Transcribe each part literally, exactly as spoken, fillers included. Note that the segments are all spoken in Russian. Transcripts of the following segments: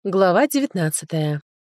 Глава девятнадцатая.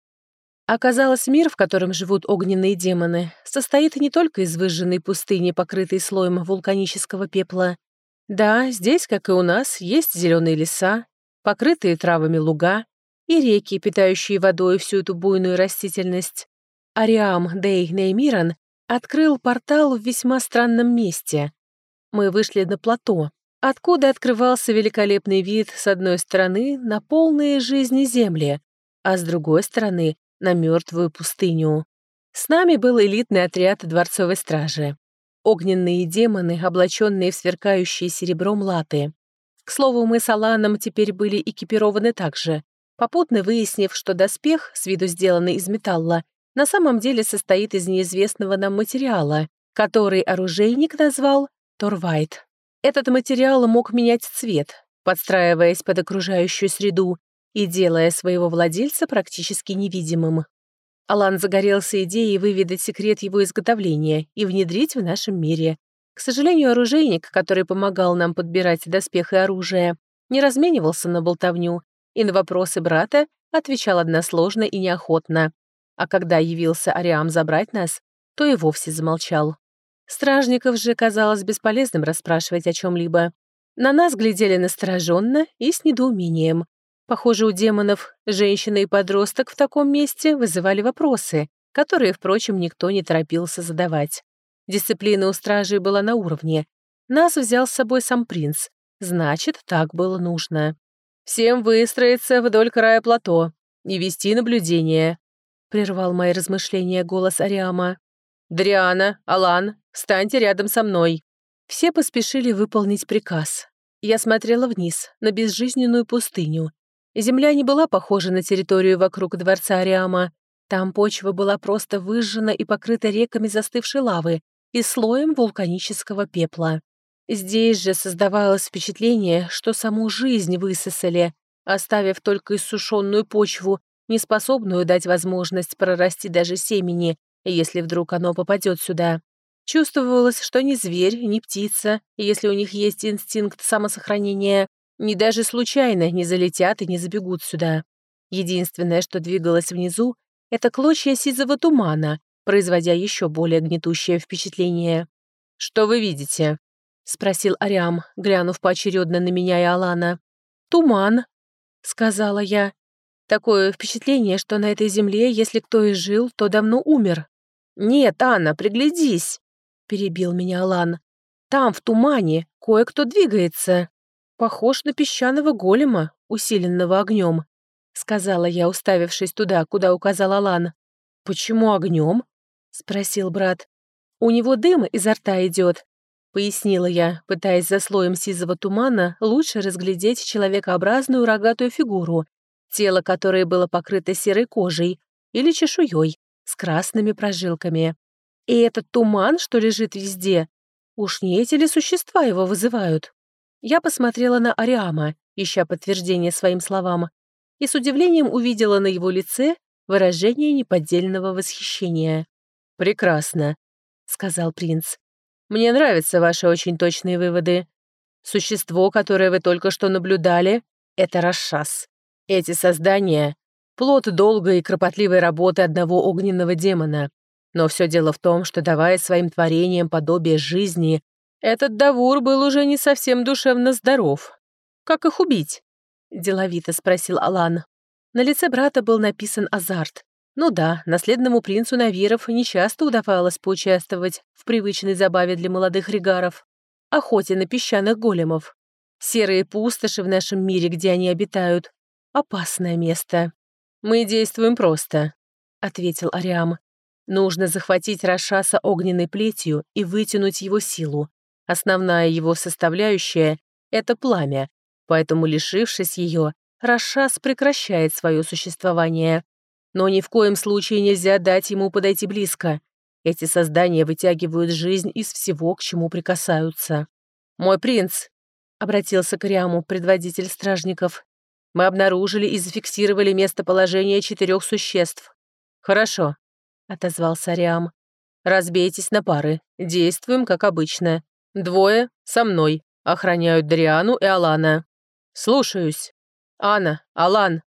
Оказалось, мир, в котором живут огненные демоны, состоит не только из выжженной пустыни, покрытой слоем вулканического пепла. Да, здесь, как и у нас, есть зеленые леса, покрытые травами луга и реки, питающие водой всю эту буйную растительность. Ариам Дей Неймиран открыл портал в весьма странном месте. Мы вышли на плато, откуда открывался великолепный вид с одной стороны на полные жизни земли, а с другой стороны на мертвую пустыню. С нами был элитный отряд дворцовой стражи. Огненные демоны, облаченные в сверкающие серебром латы. К слову, мы с Аланом теперь были экипированы так же, попутно выяснив, что доспех, с виду сделанный из металла, на самом деле состоит из неизвестного нам материала, который оружейник назвал Торвайт. Этот материал мог менять цвет, подстраиваясь под окружающую среду и делая своего владельца практически невидимым. Алан загорелся идеей выведать секрет его изготовления и внедрить в нашем мире. К сожалению, оружейник, который помогал нам подбирать доспех и оружие, не разменивался на болтовню и на вопросы брата отвечал односложно и неохотно. А когда явился Ариам забрать нас, то и вовсе замолчал. Стражников же казалось бесполезным расспрашивать о чем-либо. На нас глядели настороженно и с недоумением. Похоже, у демонов женщина и подросток в таком месте вызывали вопросы, которые, впрочем, никто не торопился задавать. Дисциплина у стражей была на уровне. Нас взял с собой сам принц. Значит, так было нужно. «Всем выстроиться вдоль края плато и вести наблюдение», — прервал мои размышления голос Ариама. «Дриана, Алан, встаньте рядом со мной». Все поспешили выполнить приказ. Я смотрела вниз, на безжизненную пустыню. Земля не была похожа на территорию вокруг дворца Ариама. Там почва была просто выжжена и покрыта реками застывшей лавы и слоем вулканического пепла. Здесь же создавалось впечатление, что саму жизнь высосали, оставив только иссушенную почву, неспособную дать возможность прорасти даже семени, если вдруг оно попадет сюда. Чувствовалось, что ни зверь, ни птица, если у них есть инстинкт самосохранения, ни даже случайно не залетят и не забегут сюда. Единственное, что двигалось внизу, это клочья сизого тумана, производя еще более гнетущее впечатление. «Что вы видите?» — спросил Ариам, глянув поочередно на меня и Алана. «Туман», — сказала я. «Такое впечатление, что на этой земле, если кто и жил, то давно умер». «Нет, Анна, приглядись», — перебил меня Алан. «Там, в тумане, кое-кто двигается. Похож на песчаного голема, усиленного огнем», — сказала я, уставившись туда, куда указал Алан. «Почему огнем?» — спросил брат. «У него дым изо рта идет», — пояснила я, пытаясь за слоем сизого тумана лучше разглядеть человекообразную рогатую фигуру, тело которой было покрыто серой кожей или чешуей с красными прожилками. И этот туман, что лежит везде, уж не эти ли существа его вызывают? Я посмотрела на Ариама, ища подтверждение своим словам, и с удивлением увидела на его лице выражение неподдельного восхищения. «Прекрасно», — сказал принц. «Мне нравятся ваши очень точные выводы. Существо, которое вы только что наблюдали, — это Расшас. Эти создания — плод долгой и кропотливой работы одного огненного демона. Но все дело в том, что, давая своим творениям подобие жизни, этот Давур был уже не совсем душевно здоров. Как их убить?» — деловито спросил Алан. На лице брата был написан азарт. Ну да, наследному принцу Навиров нечасто удавалось поучаствовать в привычной забаве для молодых ригаров — охоте на песчаных големов. Серые пустоши в нашем мире, где они обитают — опасное место. «Мы действуем просто», — ответил Ариам. «Нужно захватить Расшаса огненной плетью и вытянуть его силу. Основная его составляющая — это пламя, поэтому, лишившись ее, Расшас прекращает свое существование. Но ни в коем случае нельзя дать ему подойти близко. Эти создания вытягивают жизнь из всего, к чему прикасаются. «Мой принц», — обратился к Ариаму предводитель стражников, «мы обнаружили и зафиксировали местоположение четырех существ». «Хорошо», — отозвался Ариам. «Разбейтесь на пары. Действуем, как обычно. Двое со мной. Охраняют Дриану и Алана». «Слушаюсь. Анна, Алан,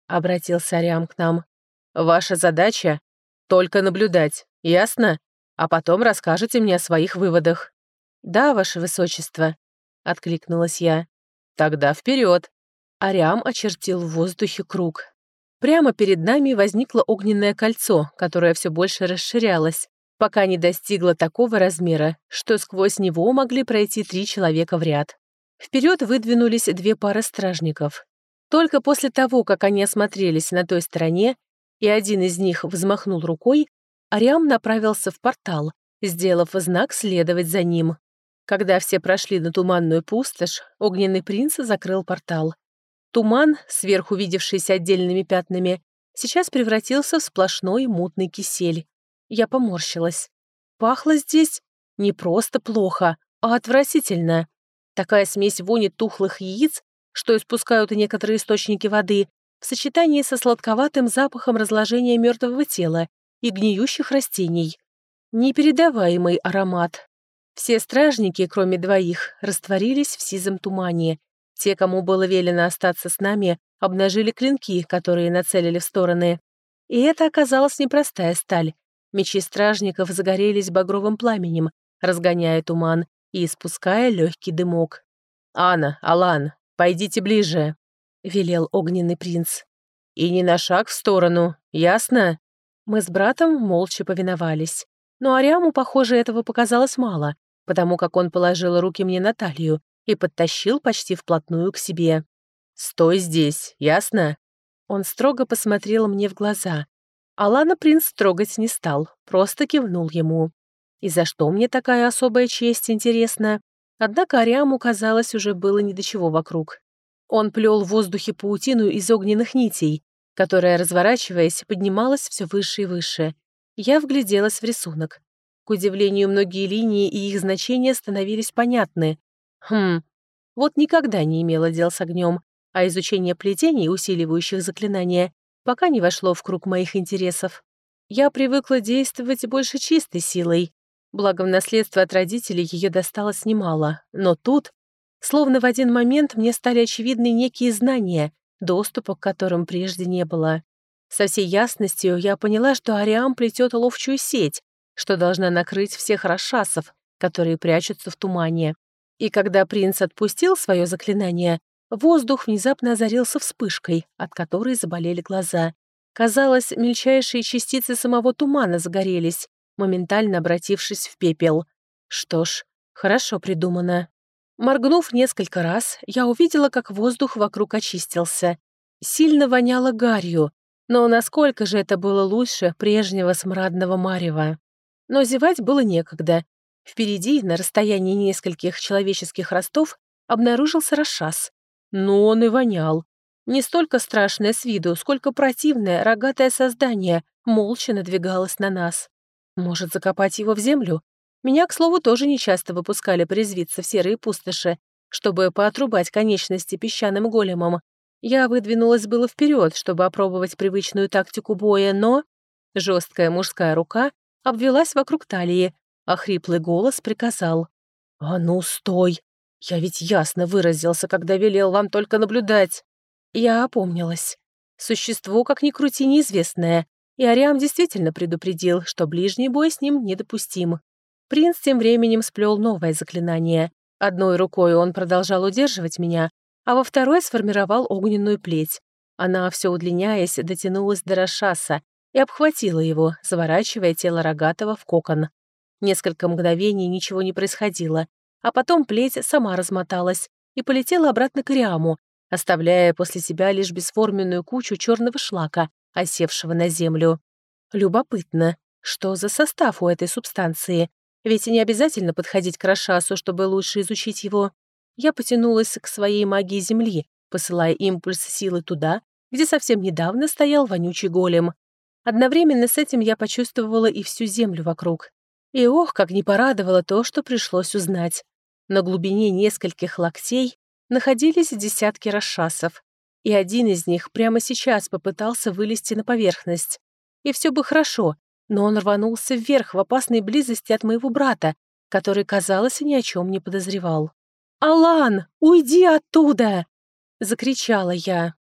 обратился Ариам к нам. «Ваша задача — только наблюдать, ясно? А потом расскажете мне о своих выводах». «Да, ваше высочество», — откликнулась я. «Тогда вперед!» Ариам очертил в воздухе круг. Прямо перед нами возникло огненное кольцо, которое все больше расширялось, пока не достигло такого размера, что сквозь него могли пройти три человека в ряд. Вперед выдвинулись две пары стражников. Только после того, как они осмотрелись на той стороне, и один из них взмахнул рукой, Ариам направился в портал, сделав знак следовать за ним. Когда все прошли на туманную пустошь, огненный принц закрыл портал. Туман, сверху видевшийся отдельными пятнами, сейчас превратился в сплошной мутный кисель. Я поморщилась. Пахло здесь не просто плохо, а отвратительно. Такая смесь вони тухлых яиц, что испускают некоторые источники воды, в сочетании со сладковатым запахом разложения мертвого тела и гниющих растений. Непередаваемый аромат. Все стражники, кроме двоих, растворились в сизом тумане. Те, кому было велено остаться с нами, обнажили клинки, которые нацелили в стороны. И это оказалась непростая сталь. Мечи стражников загорелись багровым пламенем, разгоняя туман и испуская легкий дымок. «Анна, Алан, пойдите ближе», — велел огненный принц. «И ни на шаг в сторону, ясно?» Мы с братом молча повиновались. Но Ариаму, похоже, этого показалось мало, потому как он положил руки мне на талию и подтащил почти вплотную к себе. «Стой здесь, ясно?» Он строго посмотрел мне в глаза. Алана принц трогать не стал, просто кивнул ему. И за что мне такая особая честь, интересно? Однако Ариаму, казалось, уже было ни до чего вокруг. Он плел в воздухе паутину из огненных нитей, которая, разворачиваясь, поднималась все выше и выше. Я вгляделась в рисунок. К удивлению, многие линии и их значения становились понятны. Хм, вот никогда не имела дел с огнем, а изучение плетений, усиливающих заклинания, пока не вошло в круг моих интересов. Я привыкла действовать больше чистой силой. Благо, в наследство от родителей ее досталось немало. Но тут, словно в один момент, мне стали очевидны некие знания, доступа к которым прежде не было. Со всей ясностью я поняла, что Ариам плетет ловчую сеть, что должна накрыть всех расшасов, которые прячутся в тумане. И когда принц отпустил свое заклинание, воздух внезапно озарился вспышкой, от которой заболели глаза. Казалось, мельчайшие частицы самого тумана загорелись, моментально обратившись в пепел. Что ж, хорошо придумано. Моргнув несколько раз, я увидела, как воздух вокруг очистился. Сильно воняло гарью, но насколько же это было лучше прежнего смрадного марева. Но зевать было некогда. Впереди, на расстоянии нескольких человеческих ростов, обнаружился расшас. Ну, он и вонял. Не столько страшное с виду, сколько противное, рогатое создание молча надвигалось на нас. Может, закопать его в землю? Меня, к слову, тоже нечасто выпускали порезвиться в серые пустоши, чтобы поотрубать конечности песчаным големам. Я выдвинулась было вперед, чтобы опробовать привычную тактику боя, но... Жесткая мужская рука обвелась вокруг талии, а хриплый голос приказал. «А ну, стой! Я ведь ясно выразился, когда велел вам только наблюдать». Я опомнилась. Существо, как ни крути, неизвестное, и Ариам действительно предупредил, что ближний бой с ним недопустим. Принц тем временем сплел новое заклинание. Одной рукой он продолжал удерживать меня, а во второй сформировал огненную плеть. Она, все удлиняясь, дотянулась до расшаса и обхватила его, заворачивая тело рогатого в кокон. Несколько мгновений ничего не происходило, а потом плеть сама размоталась и полетела обратно к Ариаму, оставляя после себя лишь бесформенную кучу черного шлака, осевшего на землю. Любопытно, что за состав у этой субстанции? Ведь не обязательно подходить к расшасу, чтобы лучше изучить его. Я потянулась к своей магии земли, посылая импульс силы туда, где совсем недавно стоял вонючий голем. Одновременно с этим я почувствовала и всю землю вокруг. И ох, как не порадовало то, что пришлось узнать. На глубине нескольких локтей находились десятки расшасов, и один из них прямо сейчас попытался вылезти на поверхность. И все бы хорошо, но он рванулся вверх в опасной близости от моего брата, который, казалось, ни о чем не подозревал. «Алан, уйди оттуда!» — закричала я.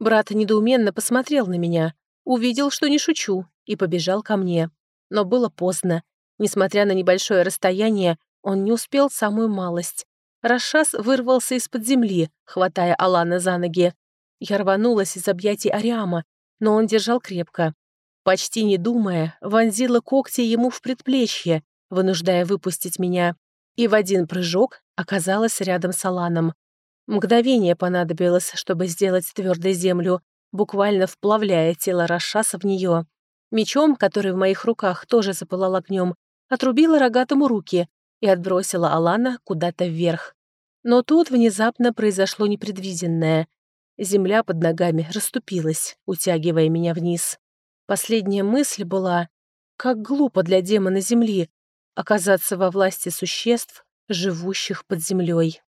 Брат недоуменно посмотрел на меня, увидел, что не шучу, и побежал ко мне. Но было поздно. Несмотря на небольшое расстояние, он не успел самую малость. Расшас вырвался из-под земли, хватая Алана за ноги. Я рванулась из объятий Ариама, но он держал крепко. Почти не думая, вонзила когти ему в предплечье, вынуждая выпустить меня, и в один прыжок оказалась рядом с Аланом. Мгновение понадобилось, чтобы сделать твердой землю, буквально вплавляя тело Расшаса в нее. Мечом, который в моих руках тоже запылал огнем, отрубила рогатому руки и отбросила Алана куда-то вверх. Но тут внезапно произошло непредвиденное. Земля под ногами расступилась, утягивая меня вниз. Последняя мысль была, как глупо для демона земли оказаться во власти существ, живущих под землей.